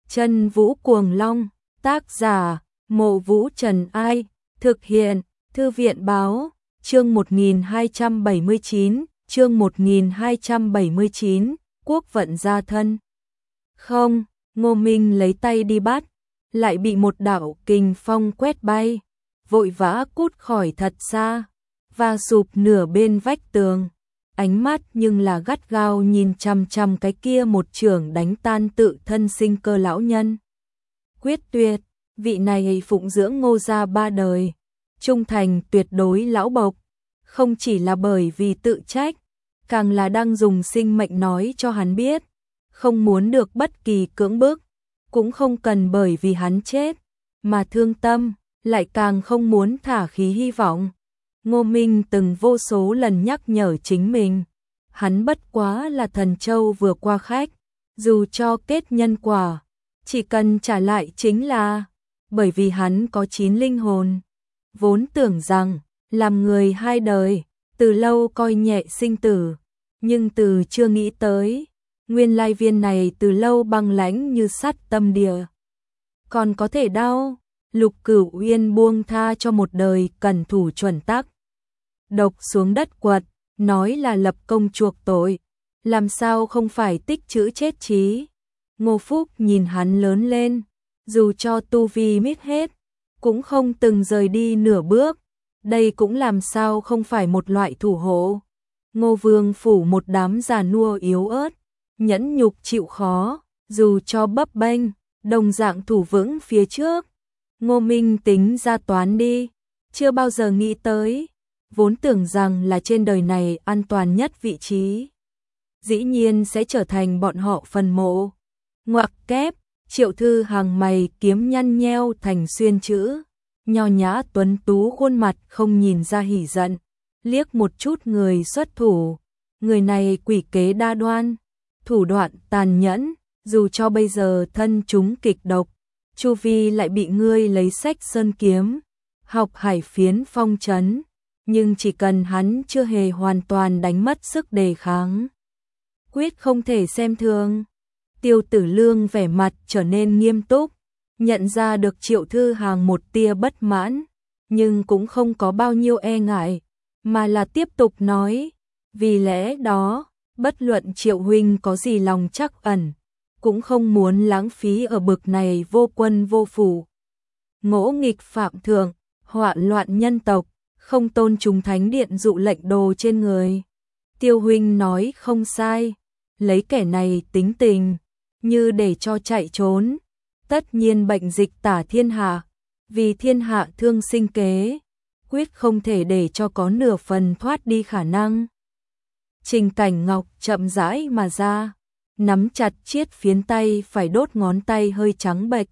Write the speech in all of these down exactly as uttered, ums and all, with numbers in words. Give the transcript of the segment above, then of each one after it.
Chân Vũ Cuồng Long, tác giả, Mộ Vũ Trần Ai, thực hiện, Thư viện Báo, chương một nghìn hai trăm bảy mươi chín, chương một nghìn hai trăm bảy mươi chín, quốc vận gia thân. Không, Ngô Minh lấy tay đi bắt, lại bị một đạo kình phong quét bay, vội vã cút khỏi thật xa, và sụp nửa bên vách tường. Ánh mắt nhưng là gắt gao nhìn chằm chằm cái kia một chưởng đánh tan tự thân sinh cơ lão nhân. Quyết Tuyệt, vị này phụng dưỡng Ngô gia ba đời, trung thành tuyệt đối lão bộc, không chỉ là bởi vì tự trách, càng là đang dùng sinh mệnh nói cho hắn biết, không muốn được bất kỳ cưỡng bức, cũng không cần bởi vì hắn chết mà thương tâm, lại càng không muốn thả khí hy vọng. Ngô Minh từng vô số lần nhắc nhở chính mình, hắn bất quá là thần châu vừa qua khách, dù cho kết nhân quả, chỉ cần trả lại chính là, bởi vì hắn có chín linh hồn. Vốn tưởng rằng, làm người hai đời, từ lâu coi nhẹ sinh tử, nhưng từ chưa nghĩ tới, nguyên lai viên này từ lâu băng lãnh như sắt tâm địa. Còn có thể đau, Lục Cửu Uyên buông tha cho một đời cẩn thủ chuẩn tắc. Độc xuống đất quật, nói là lập công chuộc tội, làm sao không phải tích trữ chết chí. Ngô Phúc nhìn hắn lớn lên, dù cho tu vi miết hết, cũng không từng rời đi nửa bước, đây cũng làm sao không phải một loại thủ hộ. Ngô Vương phủ một đám già nua yếu ớt, nhẫn nhục chịu khó, dù cho bấp bênh, đồng dạng thủ vững phía trước. Ngô Minh tính ra toán đi, chưa bao giờ nghĩ tới, vốn tưởng rằng là trên đời này an toàn nhất vị trí, dĩ nhiên sẽ trở thành bọn họ phần mộ. Ngoặc kép, Triệu Thư hàng mày kiếm nhăn nheo thành xuyên chữ, nho nhã tuấn tú khuôn mặt không nhìn ra hỉ giận, liếc một chút người xuất thủ, người này quỷ kế đa đoan, thủ đoạn tàn nhẫn, dù cho bây giờ thân chúng kịch độc, chu vi lại bị ngươi lấy sách sơn kiếm, học hải phiến phong trấn, nhưng chỉ cần hắn chưa hề hoàn toàn đánh mất sức đề kháng, quyết không thể xem thường. Tiêu Tử Lương vẻ mặt trở nên nghiêm túc, nhận ra được Triệu Thư hàng một tia bất mãn, nhưng cũng không có bao nhiêu e ngại, mà là tiếp tục nói, vì lẽ đó, bất luận Triệu huynh có gì lòng trắc ẩn, cũng không muốn lãng phí ở bực này vô quân vô phủ. Ngỗ nghịch phạm thượng, họa loạn nhân tộc, không tôn chúng thánh điện dụ lệnh đồ trên người. Tiêu huynh nói không sai, lấy kẻ này tính tình, như để cho chạy trốn, tất nhiên bệnh dịch tả thiên hạ, vì thiên hạ thương sinh kế, quyết không thể để cho có nửa phần thoát đi khả năng. Trình Cảnh Ngọc chậm rãi mà ra, nắm chặt chiết phiến tay phải đốt ngón tay hơi trắng bệch.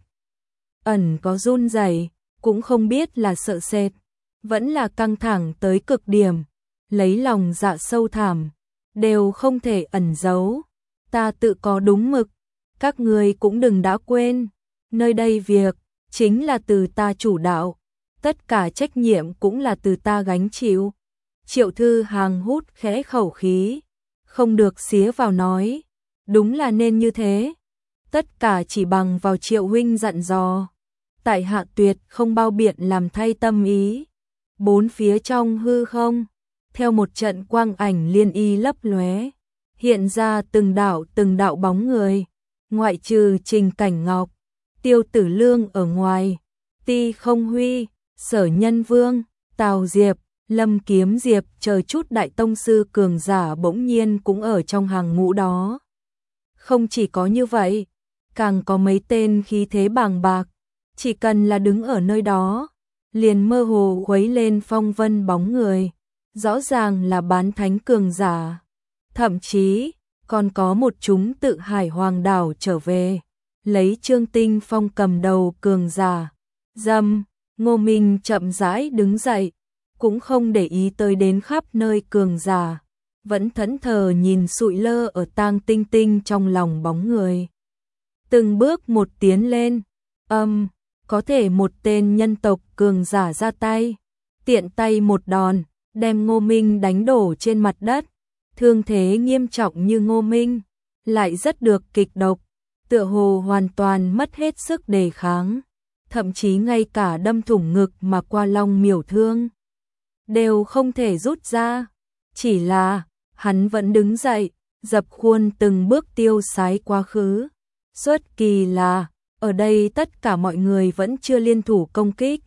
Ẩn có run rẩy, cũng không biết là sợ sệt, vẫn là căng thẳng tới cực điểm, lấy lòng dạ sâu thẳm, đều không thể ẩn giấu. Ta tự có đúng mực, các người cũng đừng đã quên, nơi đây việc chính là từ ta chủ đạo, tất cả trách nhiệm cũng là từ ta gánh chịu. Triệu Thư hàng hút khẽ khẩu khí, không được xía vào nói, đúng là nên như thế, tất cả chỉ bằng vào Triệu huynh dặn dò, tại hạ tuyệt không bao biện làm thay tâm ý. Bốn phía trong hư không, theo một trận quang ảnh liên y lấp lóe, hiện ra từng đạo từng đạo bóng người, ngoại trừ Trình Cảnh Ngọc, Tiêu Tử Lương ở ngoài, Ti Không Huy, Sở Nhân Vương, Tào Diệp, Lâm Kiếm Diệp chờ chút đại tông sư cường giả bỗng nhiên cũng ở trong hàng ngũ đó. Không chỉ có như vậy, càng có mấy tên khí thế bàng bạc, chỉ cần là đứng ở nơi đó, liền mơ hồ khuấy lên phong vân bóng người, rõ ràng là bán thánh cường giả. Thậm chí, còn có một chúng tự Hải Hoàng đảo trở về, lấy Trương Tinh Phong cầm đầu cường giả. Dâm, Ngô Minh chậm rãi đứng dậy, cũng không để ý tới đến khắp nơi cường giả, vẫn thẫn thờ nhìn sụi lơ ở tang tinh tinh trong lòng bóng người. Từng bước một tiến lên, âm, có thể một tên nhân tộc cường giả ra tay, tiện tay một đòn, đem Ngô Minh đánh đổ trên mặt đất. Thương thế nghiêm trọng như Ngô Minh, lại rất được kịch độc, tựa hồ hoàn toàn mất hết sức đề kháng, thậm chí ngay cả đâm thủng ngực mà Qua Long miểu thương đều không thể rút ra, chỉ là hắn vẫn đứng dậy, dập khuôn từng bước tiêu sái quá khứ. Xuất kỳ là, ở đây tất cả mọi người vẫn chưa liên thủ công kích,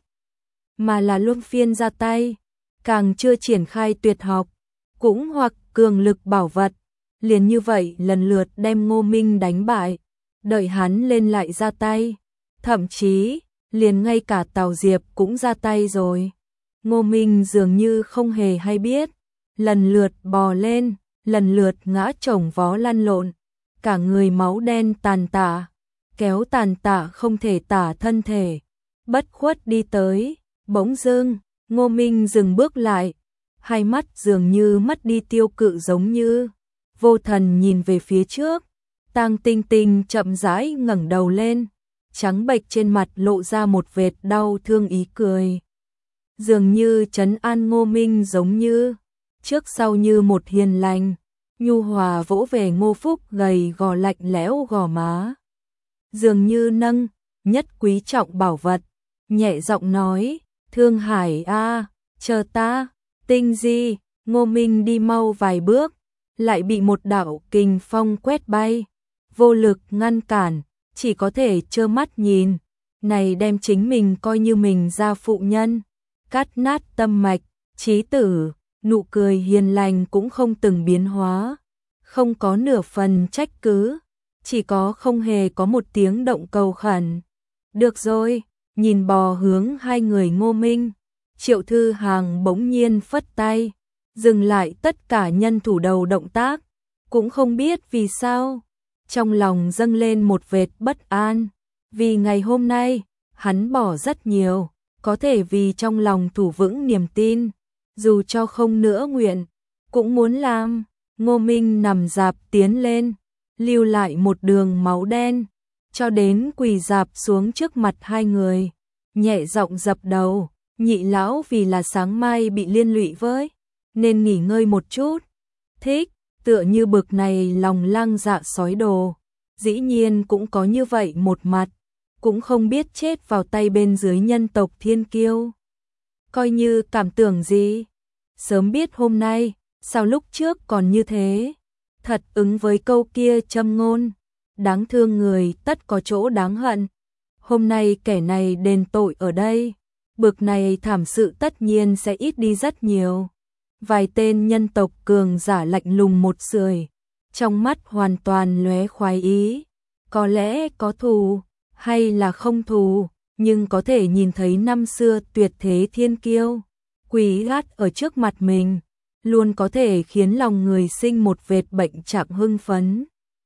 mà là luân phiên ra tay, càng chưa triển khai tuyệt học, cũng hoặc cường lực bảo vật, liền như vậy lần lượt đem Ngô Minh đánh bại, đợi hắn lên lại ra tay, thậm chí, liền ngay cả Tào Diệp cũng ra tay rồi. Ngô Minh dường như không hề hay biết, lần lượt bò lên, lần lượt ngã chồng vó lăn lộn, cả người máu đen tàn tạ, kéo tàn tạ không thể tả thân thể, bất khuất đi tới, bỗng dưng, Ngô Minh dừng bước lại, hai mắt dường như mất đi tiêu cự giống như vô thần nhìn về phía trước, Tang Tinh Tinh chậm rãi ngẩng đầu lên, trắng bệch trên mặt lộ ra một vệt đau thương ý cười. Dường như trấn an Ngô Minh giống như trước sau như một hiền lành, nhu hòa vỗ về Ngô Phúc gầy gò lạnh lẽo gò má. Dường như nâng nhất quý trọng bảo vật, nhẹ giọng nói, Thương Hải a, chờ ta. Tinh Di, Ngô Minh đi mau vài bước, lại bị một đạo kình phong quét bay, vô lực ngăn cản, chỉ có thể trơ mắt nhìn, này đem chính mình coi như mình ra phụ nhân, cắt nát tâm mạch, chí tử, nụ cười hiền lành cũng không từng biến hóa, không có nửa phần trách cứ, chỉ có không hề có một tiếng động cầu khẩn. Được rồi, nhìn bò hướng hai người Ngô Minh, Triệu Thư Hàng bỗng nhiên phất tay, dừng lại tất cả nhân thủ đầu động tác, cũng không biết vì sao, trong lòng dâng lên một vệt bất an, vì ngày hôm nay, hắn bỏ rất nhiều, có thể vì trong lòng thủ vững niềm tin, dù cho không nữa nguyện, cũng muốn làm. Ngô Minh nằm dạp tiến lên, lưu lại một đường máu đen, cho đến quỳ dạp xuống trước mặt hai người, nhẹ giọng dập đầu, nhị lão vì là sáng mai bị liên lụy với, nên nghỉ ngơi một chút. Thích, tựa như bực này lòng lang dạ sói đồ, dĩ nhiên cũng có như vậy một mặt, cũng không biết chết vào tay bên dưới nhân tộc thiên kiêu. Coi như cảm tưởng gì, sớm biết hôm nay, sao lúc trước còn như thế, thật ứng với câu kia châm ngôn, đáng thương người tất có chỗ đáng hận, hôm nay kẻ này đền tội ở đây, bực này thảm sự tất nhiên sẽ ít đi rất nhiều. Vài tên nhân tộc cường giả lạnh lùng một sưởi, trong mắt hoàn toàn lóe khoái ý, có lẽ có thù, hay là không thù, nhưng có thể nhìn thấy năm xưa tuyệt thế thiên kiêu, quý gắt ở trước mặt mình, luôn có thể khiến lòng người sinh một vệt bệnh trạng hưng phấn.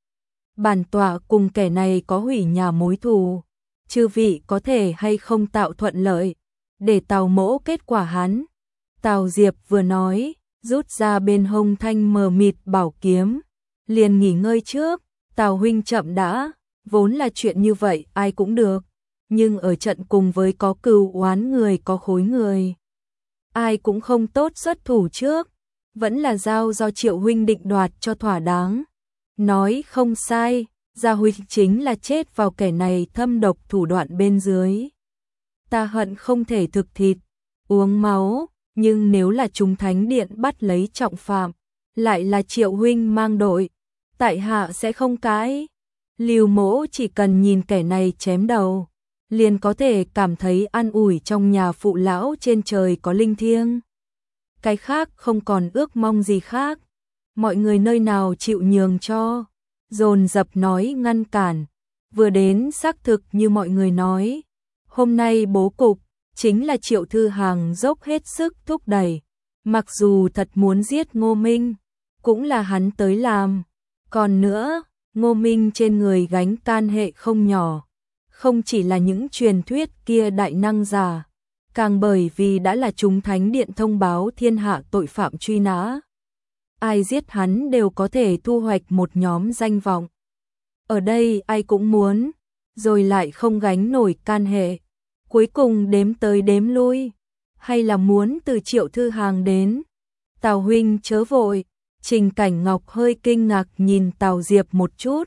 Bản tọa cùng kẻ này có hủy nhà mối thù, chư vị có thể hay không tạo thuận lợi, để Tào mỗ kết quả hắn. Tào Diệp vừa nói, rút ra bên hông thanh mờ mịt bảo kiếm, liền nghỉ ngơi trước, Tào huynh chậm đã, vốn là chuyện như vậy ai cũng được, nhưng ở trận cùng với có cừu oán người có khối người, ai cũng không tốt xuất thủ trước, vẫn là giao do Triệu huynh định đoạt cho thỏa đáng. Nói không sai, Gia huynh chính là chết vào kẻ này thâm độc thủ đoạn bên dưới. Ta hận không thể thực thịt, uống máu, nhưng nếu là chúng thánh điện bắt lấy trọng phạm, lại là Triệu huynh mang đội, tại hạ sẽ không cãi. Lưu mỗ chỉ cần nhìn kẻ này chém đầu, liền có thể cảm thấy an ủi trong nhà phụ lão trên trời có linh thiêng. Cái khác không còn ước mong gì khác. Mọi người nơi nào chịu nhường cho, dồn dập nói ngăn cản, vừa đến xác thực như mọi người nói. Hôm nay bố cục, chính là Triệu Thư Hàng dốc hết sức thúc đẩy, mặc dù thật muốn giết Ngô Minh, cũng là hắn tới làm. Còn nữa, Ngô Minh trên người gánh can hệ không nhỏ, không chỉ là những truyền thuyết kia đại năng giả, càng bởi vì đã là chúng thánh điện thông báo thiên hạ tội phạm truy nã. Ai giết hắn đều có thể thu hoạch một nhóm danh vọng. Ở đây ai cũng muốn, rồi lại không gánh nổi can hệ. Cuối cùng đếm tới đếm lui, hay là muốn từ Triệu Thư Hàng đến. Tào huynh chớ vội, Trình Cảnh Ngọc hơi kinh ngạc nhìn Tào Diệp một chút,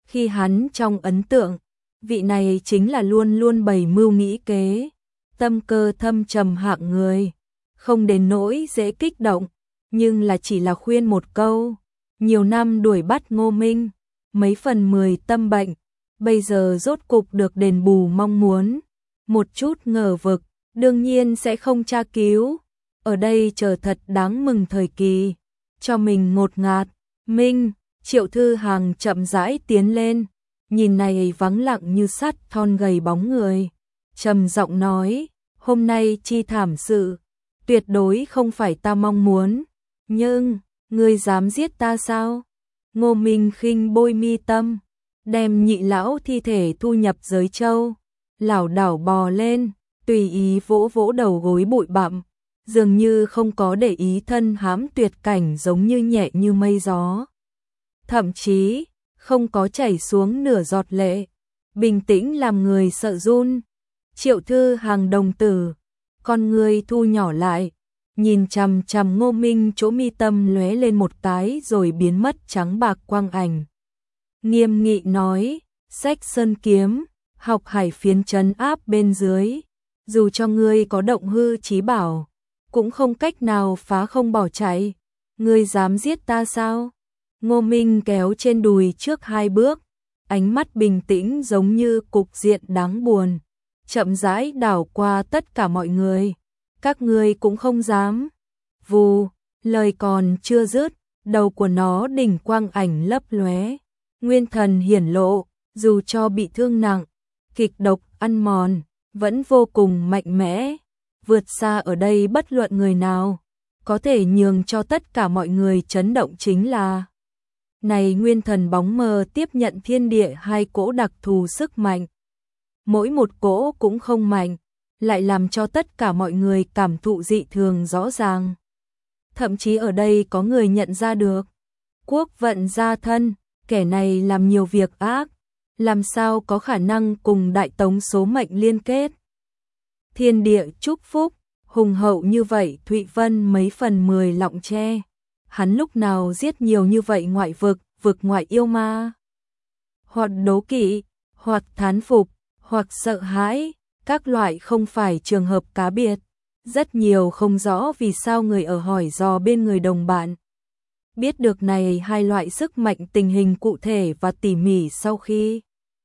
Khi hắn trong ấn tượng, vị này chính là luôn luôn bày mưu nghĩ kế, tâm cơ thâm trầm hạng người, không đến nỗi dễ kích động, nhưng là chỉ là khuyên một câu, nhiều năm đuổi bắt Ngô Minh, mấy phần mười tâm bệnh, bây giờ rốt cục được đền bù mong muốn, một chút ngờ vực, đương nhiên sẽ không tra cứu, ở đây chờ thật đáng mừng thời kỳ, cho mình ngột ngạt, Minh, Triệu Thư Hằng chậm rãi tiến lên, nhìn này vắng lặng như sắt thon gầy bóng người, trầm giọng nói, hôm nay chi thảm sự, tuyệt đối không phải ta mong muốn, nhưng, ngươi dám giết ta sao? Ngô Minh khinh bôi mi tâm, đem nhị lão thi thể thu nhập giới châu, lảo đảo bò lên, tùy ý vỗ vỗ đầu gối bụi bặm, dường như không có để ý thân hãm tuyệt cảnh giống như nhẹ như mây gió. Thậm chí, không có chảy xuống nửa giọt lệ, bình tĩnh làm người sợ run. Triệu Thư Hằng đồng tử, con người thu nhỏ lại, nhìn chằm chằm Ngô Minh chỗ mi tâm lóe lên một cái rồi biến mất trắng bạc quang ảnh. Nghiêm nghị nói, sách sơn kiếm, học hải phiến trấn áp bên dưới, dù cho ngươi có động hư chí bảo, cũng không cách nào phá không bỏ chạy, ngươi dám giết ta sao? Ngô Minh kéo trên đùi trước hai bước, ánh mắt bình tĩnh giống như cục diện đáng buồn, chậm rãi đảo qua tất cả mọi người, các ngươi cũng không dám. Vù, lời còn chưa dứt, đầu của nó đỉnh quang ảnh lấp lóe, nguyên thần hiển lộ, dù cho bị thương nặng, kịch độc ăn mòn, vẫn vô cùng mạnh mẽ, vượt xa ở đây bất luận người nào, có thể nhường cho tất cả mọi người chấn động chính là này nguyên thần bóng mờ tiếp nhận thiên địa hai cỗ đặc thù sức mạnh. Mỗi một cỗ cũng không mạnh, lại làm cho tất cả mọi người cảm thụ dị thường rõ ràng. Thậm chí ở đây có người nhận ra được, Quốc Vận gia thân, kẻ này làm nhiều việc ác, làm sao có khả năng cùng Đại Tống số mệnh liên kết. Thiên địa chúc phúc, hùng hậu như vậy Thụy Vân mấy phần mười lọng tre. Hắn lúc nào giết nhiều như vậy ngoại vực, vực ngoại yêu ma. Hoặc đố kỵ, hoặc thán phục, hoặc sợ hãi, các loại không phải trường hợp cá biệt. Rất nhiều không rõ vì sao người ở hỏi dò bên người đồng bạn. Biết được này hai loại sức mạnh tình hình cụ thể và tỉ mỉ sau khi.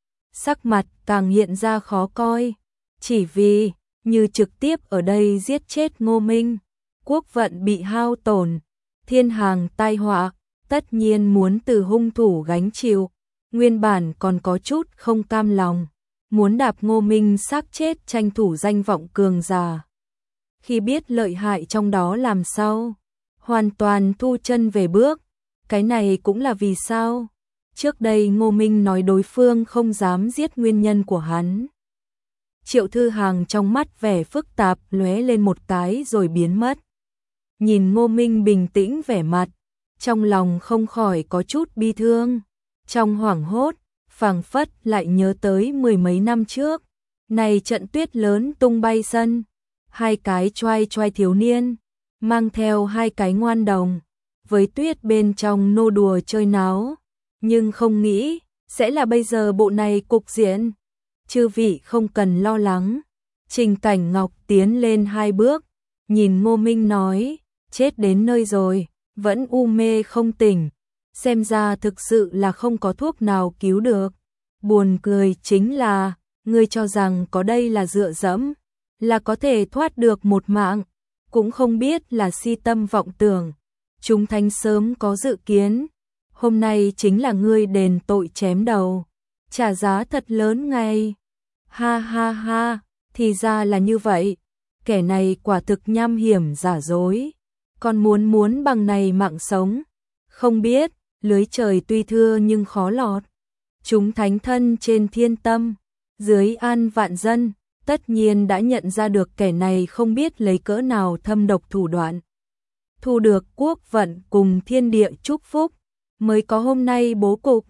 Sắc mặt càng hiện ra khó coi. Chỉ vì, như trực tiếp ở đây giết chết Ngô Minh, Quốc Vận bị hao tổn, thiên hàng tai họa, tất nhiên muốn từ hung thủ gánh chịu, nguyên bản còn có chút không cam lòng, muốn đạp Ngô Minh xác chết tranh thủ danh vọng cường giả. Khi biết lợi hại trong đó làm sao, hoàn toàn thu chân về bước, cái này cũng là vì sao. Trước đây Ngô Minh nói đối phương không dám giết nguyên nhân của hắn. Triệu Thư Hằng trong mắt vẻ phức tạp lóe lên một cái rồi biến mất. Nhìn Ngô Minh bình tĩnh vẻ mặt, trong lòng không khỏi có chút bi thương. Trong hoảng hốt, phảng phất lại nhớ tới mười mấy năm trước. Này trận tuyết lớn tung bay sân, hai cái choai choai thiếu niên, mang theo hai cái ngoan đồng, với tuyết bên trong nô đùa chơi náo. Nhưng không nghĩ, sẽ là bây giờ bộ này cục diện. Chư vị không cần lo lắng. Trình Cảnh Ngọc tiến lên hai bước, nhìn Ngô Minh nói, chết đến nơi rồi, vẫn u mê không tỉnh. Xem ra thực sự là không có thuốc nào cứu được. Buồn cười chính là, ngươi cho rằng có đây là dựa dẫm, là có thể thoát được một mạng, cũng không biết là si tâm vọng tưởng. Chúng thánh sớm có dự kiến, hôm nay chính là ngươi đền tội chém đầu, trả giá thật lớn ngay. Ha ha ha, thì ra là như vậy, kẻ này quả thực nham hiểm giả dối, còn muốn muốn bằng này mạng sống. Không biết, lưới trời tuy thưa nhưng khó lọt. Chúng thánh thân trên thiên tâm, dưới an vạn dân, tất nhiên đã nhận ra được kẻ này không biết lấy cỡ nào thâm độc thủ đoạn. Thu được Quốc Vận cùng thiên địa chúc phúc, mới có hôm nay bố cục.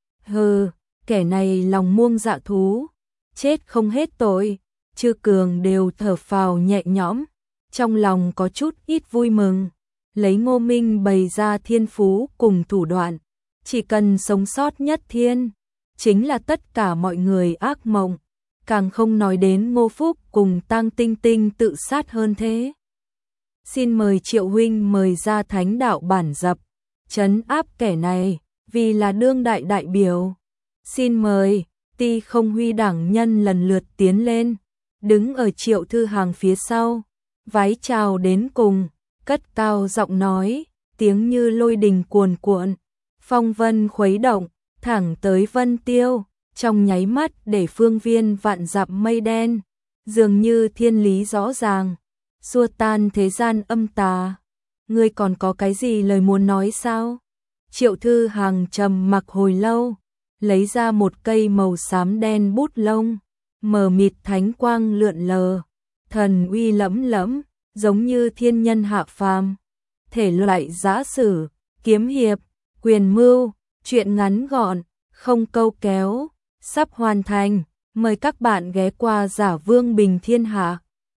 Hừ, kẻ này lòng muông dạ thú, chết không hết tội. Chư cường đều thở phào nhẹ nhõm, trong lòng có chút ít vui mừng. Lấy Ngô Minh bày ra thiên phú cùng thủ đoạn, chỉ cần sống sót nhất thiên, chính là tất cả mọi người ác mộng, càng không nói đến Ngô Phúc cùng Tang Tinh Tinh tự sát hơn thế. Xin mời Triệu huynh mời ra thánh đạo bản dập, trấn áp kẻ này, vì là đương đại đại biểu. Xin mời, Ti Không Huy đảng nhân lần lượt tiến lên, đứng ở Triệu Thư Hàng phía sau, vái chào đến cùng, cất cao giọng nói, tiếng như lôi đình cuồn cuộn, phong vân khuấy động, thẳng tới Vân Tiêu, trong nháy mắt để phương viên vạn dặm mây đen, dường như thiên lý rõ ràng, xua tan thế gian âm tà. Ngươi còn có cái gì lời muốn nói sao? Triệu Thư Hàng trầm mặc hồi lâu, lấy ra một cây màu xám đen bút lông, mờ mịt thánh quang lượn lờ, thần uy lẫm lẫm, giống như thiên nhân hạ phàm. Thể loại giã sử, kiếm hiệp, quyền mưu, truyện ngắn gọn, không câu kéo, sắp hoàn thành, mời các bạn ghé qua Giả Vương Bình Thiên Hạ.